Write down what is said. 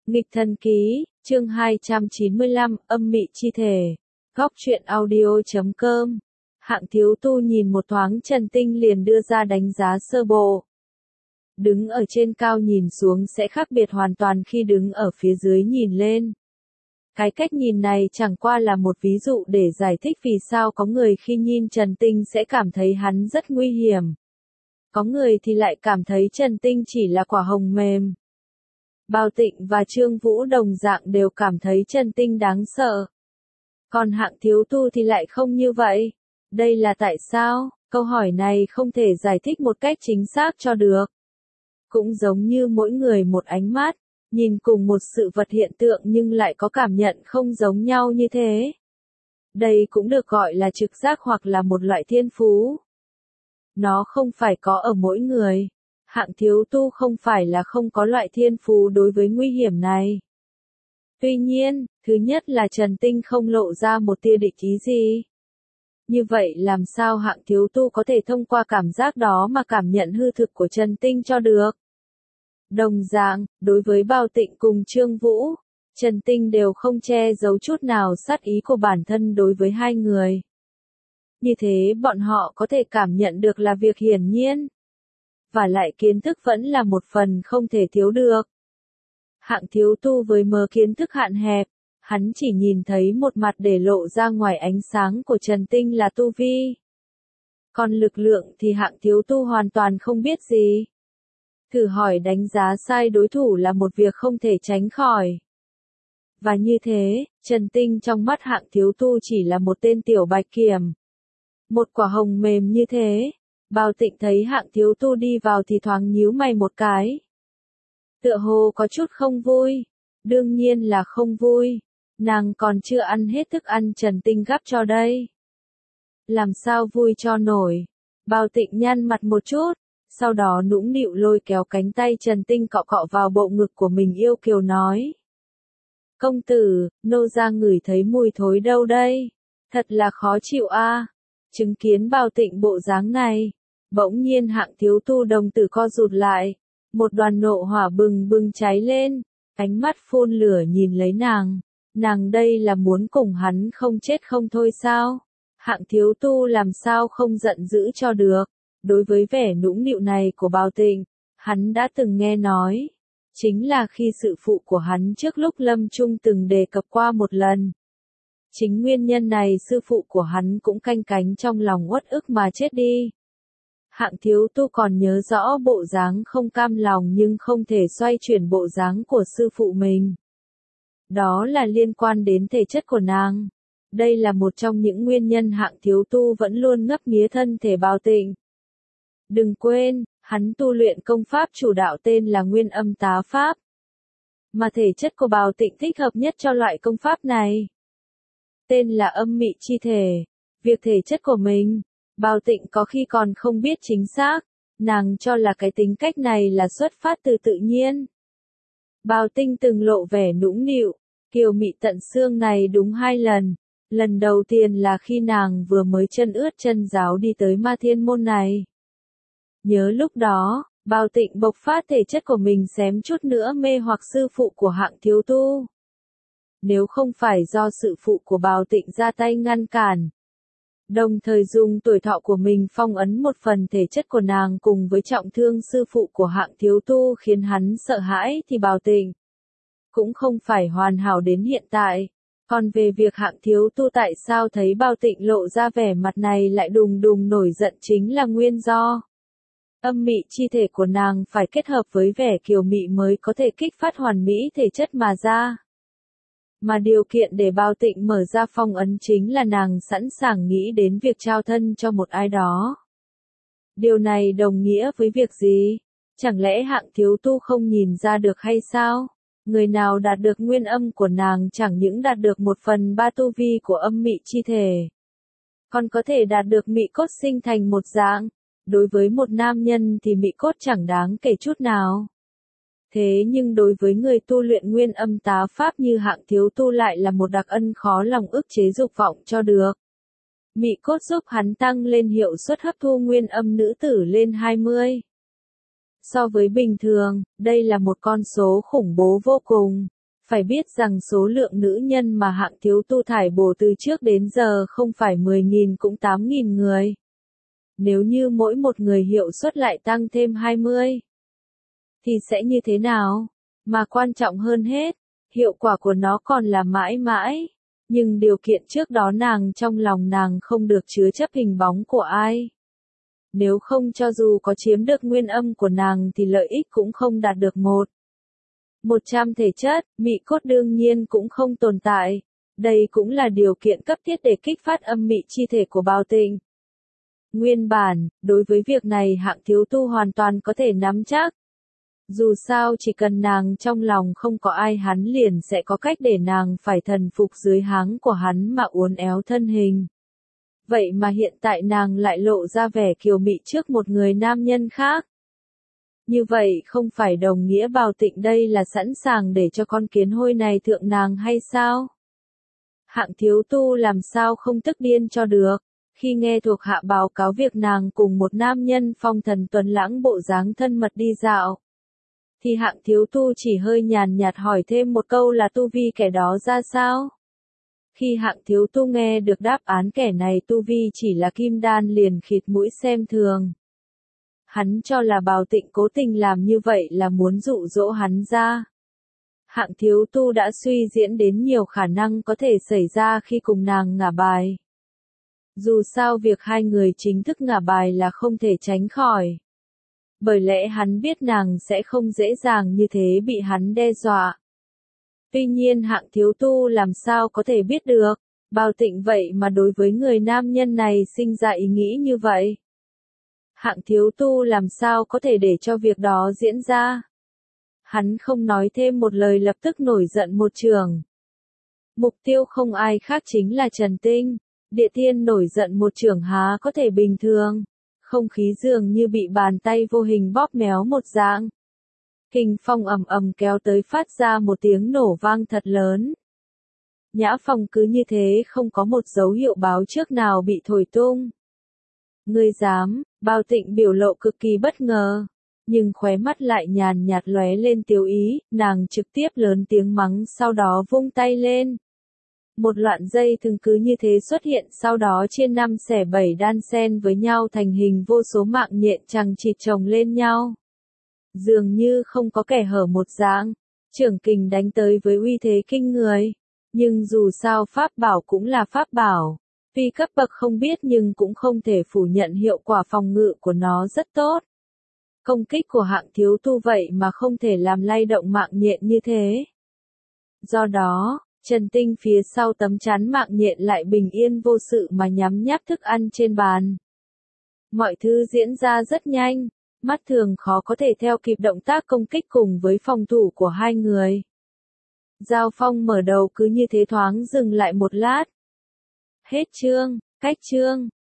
Nghịch thần ký, chương 295, âm mị chi thể. Góc truyện audio.com. Hạng thiếu tu nhìn một thoáng Trần Tinh liền đưa ra đánh giá sơ bộ. Đứng ở trên cao nhìn xuống sẽ khác biệt hoàn toàn khi đứng ở phía dưới nhìn lên. Cái cách nhìn này chẳng qua là một ví dụ để giải thích vì sao có người khi nhìn Trần Tinh sẽ cảm thấy hắn rất nguy hiểm. Có người thì lại cảm thấy Trần Tinh chỉ là quả hồng mềm. Bao Tịnh và Trương Vũ đồng dạng đều cảm thấy Trần Tinh đáng sợ. Còn Hạng thiếu tu thì lại không như vậy. Đây là tại sao? Câu hỏi này không thể giải thích một cách chính xác cho được. Cũng giống như mỗi người một ánh mắt, nhìn cùng một sự vật hiện tượng nhưng lại có cảm nhận không giống nhau như thế. Đây cũng được gọi là trực giác hoặc là một loại thiên phú. Nó không phải có ở mỗi người. Hạng thiếu tu không phải là không có loại thiên phú đối với nguy hiểm này. Tuy nhiên, thứ nhất là Trần Tinh không lộ ra một tia địch ý gì. Như vậy làm sao Hạng thiếu tu có thể thông qua cảm giác đó mà cảm nhận hư thực của Trần Tinh cho được? Đồng dạng, đối với Bao Tịnh cùng Trương Vũ, Trần Tinh đều không che giấu chút nào sát ý của bản thân đối với hai người. Như thế bọn họ có thể cảm nhận được là việc hiển nhiên. Và lại kiến thức vẫn là một phần không thể thiếu được. Hạng thiếu tu với mớ kiến thức hạn hẹp, hắn chỉ nhìn thấy một mặt để lộ ra ngoài ánh sáng của Trần Tinh là tu vi. Còn lực lượng thì Hạng thiếu tu hoàn toàn không biết gì. Thử hỏi đánh giá sai đối thủ là một việc không thể tránh khỏi. Và như thế, Trần Tinh trong mắt Hạng thiếu tu chỉ là một tên tiểu bạch kiểm. Một quả hồng mềm như thế. Bao Tịnh thấy Hạng thiếu tu đi vào thì thoáng nhíu mày một cái. Tựa hồ có chút không vui. Đương nhiên là không vui. Nàng còn chưa ăn hết thức ăn Trần Tinh gắp cho đây. Làm sao vui cho nổi. Bao Tịnh nhăn mặt một chút. Sau đó nũng nịu lôi kéo cánh tay Trần Tinh cọ cọ vào bộ ngực của mình yêu kiều nói. Công tử, nô ra ngửi thấy mùi thối đâu đây. Thật là khó chịu a. Chứng kiến Bao Tịnh bộ dáng này. Bỗng nhiên Hạng thiếu tu đồng tử co rụt lại. Một đoàn nộ hỏa bừng bừng cháy lên. Ánh mắt phun lửa nhìn lấy nàng. Nàng đây là muốn cùng hắn không chết không thôi sao? Hạng thiếu tu làm sao không giận dữ cho được. Đối với vẻ nũng nịu này của Bao Tịnh, hắn đã từng nghe nói. Chính là khi sự phụ của hắn trước lúc lâm chung từng đề cập qua một lần. Chính nguyên nhân này sư phụ của hắn cũng canh cánh trong lòng uất ức mà chết đi. Hạng thiếu tu còn nhớ rõ bộ dáng không cam lòng nhưng không thể xoay chuyển bộ dáng của sư phụ mình. Đó là liên quan đến thể chất của nàng. Đây là một trong những nguyên nhân Hạng thiếu tu vẫn luôn ngấp nghía thân thể Bao Tịnh. Đừng quên, hắn tu luyện công pháp chủ đạo tên là Nguyên Âm Tá Pháp. Mà thể chất của Bao Tịnh thích hợp nhất cho loại công pháp này. Tên là âm mị chi thể. Việc thể chất của mình, Bao Tịnh có khi còn không biết chính xác. Nàng cho là cái tính cách này là xuất phát từ tự nhiên. Bao Tịnh từng lộ vẻ nũng nịu, kiều mị tận xương này đúng 2 lần. Lần đầu tiên là khi nàng vừa mới chân ướt chân ráo đi tới Ma Thiên Môn này. Nhớ lúc đó, Bao Tịnh bộc phát thể chất của mình xém chút nữa mê hoặc sư phụ của Hạng thiếu tu. Nếu không phải do sự phụ của Bao Tịnh ra tay ngăn cản, đồng thời dùng tuổi thọ của mình phong ấn một phần thể chất của nàng cùng với trọng thương sư phụ của Hạng thiếu tu khiến hắn sợ hãi thì Bao Tịnh cũng không phải hoàn hảo đến hiện tại. Còn về việc Hạng thiếu tu tại sao thấy Bao Tịnh lộ ra vẻ mặt này lại đùng đùng nổi giận chính là nguyên do. Âm mị chi thể của nàng phải kết hợp với vẻ kiều mị mới có thể kích phát hoàn mỹ thể chất mà ra. Mà điều kiện để Bao Tịnh mở ra phong ấn chính là nàng sẵn sàng nghĩ đến việc trao thân cho một ai đó. Điều này đồng nghĩa với việc gì? Chẳng lẽ Hạng thiếu tu không nhìn ra được hay sao? Người nào đạt được nguyên âm của nàng chẳng những đạt được 1/3 tu vi của âm mị chi thể. Còn có thể đạt được mị cốt sinh thành một dạng. Đối với một nam nhân thì mị cốt chẳng đáng kể chút nào. Thế nhưng đối với người tu luyện Nguyên Âm Tá Pháp như Hạng thiếu tu lại là một đặc ân khó lòng ức chế dục vọng cho được. Mị cốt giúp hắn tăng lên hiệu suất hấp thu nguyên âm nữ tử lên 20. So với bình thường, đây là một con số khủng bố vô cùng. Phải biết rằng số lượng nữ nhân mà Hạng Thiếu Tu thải bổ từ trước đến giờ không phải 10.000 cũng 8.000 người. Nếu như mỗi một người hiệu suất lại tăng thêm 20, thì sẽ như thế nào? Mà quan trọng hơn hết, hiệu quả của nó còn là mãi mãi. Nhưng điều kiện trước đó trong lòng nàng không được chứa chấp hình bóng của ai. Nếu không cho dù có chiếm được nguyên âm của nàng thì lợi ích cũng không đạt được 100 thể chất, mị cốt đương nhiên cũng không tồn tại. Đây cũng là điều kiện cấp thiết để kích phát âm mị chi thể của Bào Tịnh. Nguyên bản, đối với việc này Hạng Thiếu Tu hoàn toàn có thể nắm chắc. Dù sao chỉ cần nàng trong lòng không có ai hắn liền sẽ có cách để nàng phải thần phục dưới háng của hắn mà uốn éo thân hình. Vậy mà hiện tại nàng lại lộ ra vẻ kiều mị trước một người nam nhân khác. Như vậy không phải đồng nghĩa Bào Tịnh đây là sẵn sàng để cho con kiến hôi này thượng nàng hay sao? Hạng Thiếu Tu làm sao không tức điên cho được, khi nghe thuộc hạ báo cáo việc nàng cùng một nam nhân phong thần tuấn lãng bộ dáng thân mật đi dạo. Thì Hạng Thiếu Tu chỉ hơi nhàn nhạt hỏi thêm một câu là tu vi kẻ đó ra sao? Khi Hạng Thiếu Tu nghe được đáp án kẻ này tu vi chỉ là kim đan liền khịt mũi xem thường. Hắn cho là Bào Tịnh cố tình làm như vậy là muốn dụ dỗ hắn ra. Hạng Thiếu Tu đã suy diễn đến nhiều khả năng có thể xảy ra khi cùng nàng ngả bài. Dù sao việc hai người chính thức ngả bài là không thể tránh khỏi. Bởi lẽ hắn biết nàng sẽ không dễ dàng như thế bị hắn đe dọa. Tuy nhiên Hạng Thiếu Tu làm sao có thể biết được, Bào Tịnh vậy mà đối với người nam nhân này sinh ra ý nghĩ như vậy. Hạng Thiếu Tu làm sao có thể để cho việc đó diễn ra. Hắn không nói thêm một lời lập tức nổi giận một trường. Mục tiêu không ai khác chính là Trần Tinh. Địa Thiên nổi giận một trường há có thể bình thường. Không khí dường như bị bàn tay vô hình bóp méo một dạng. Kình phong ầm ầm kéo tới phát ra một tiếng nổ vang thật lớn. Nhã phong cứ như thế không có một dấu hiệu báo trước nào bị thổi tung. Ngươi dám, Bào Tịnh biểu lộ cực kỳ bất ngờ. Nhưng khóe mắt lại nhàn nhạt lóe lên tiêu ý, nàng trực tiếp lớn tiếng mắng sau đó vung tay lên. Một loạt dây thừng cứ như thế xuất hiện sau đó chia 5 xẻ 7 đan xen với nhau thành hình vô số mạng nhện chằng chịt chồng lên nhau. Dường như không có kẻ hở một dạng, trưởng kình đánh tới với uy thế kinh người. Nhưng dù sao pháp bảo cũng là pháp bảo. Tuy cấp bậc không biết nhưng cũng không thể phủ nhận hiệu quả phòng ngự của nó rất tốt. Công kích của Hạng Thiếu Tu vậy mà không thể làm lay động mạng nhện như thế. Do đó, Trần Tinh phía sau tấm chắn mạng nhện lại bình yên vô sự mà nhắm nháp thức ăn trên bàn. Mọi thứ diễn ra rất nhanh, mắt thường khó có thể theo kịp động tác công kích cùng với phòng thủ của hai người. Giao phong mở đầu cứ như thế thoáng dừng lại một lát. Hết chương, cách chương.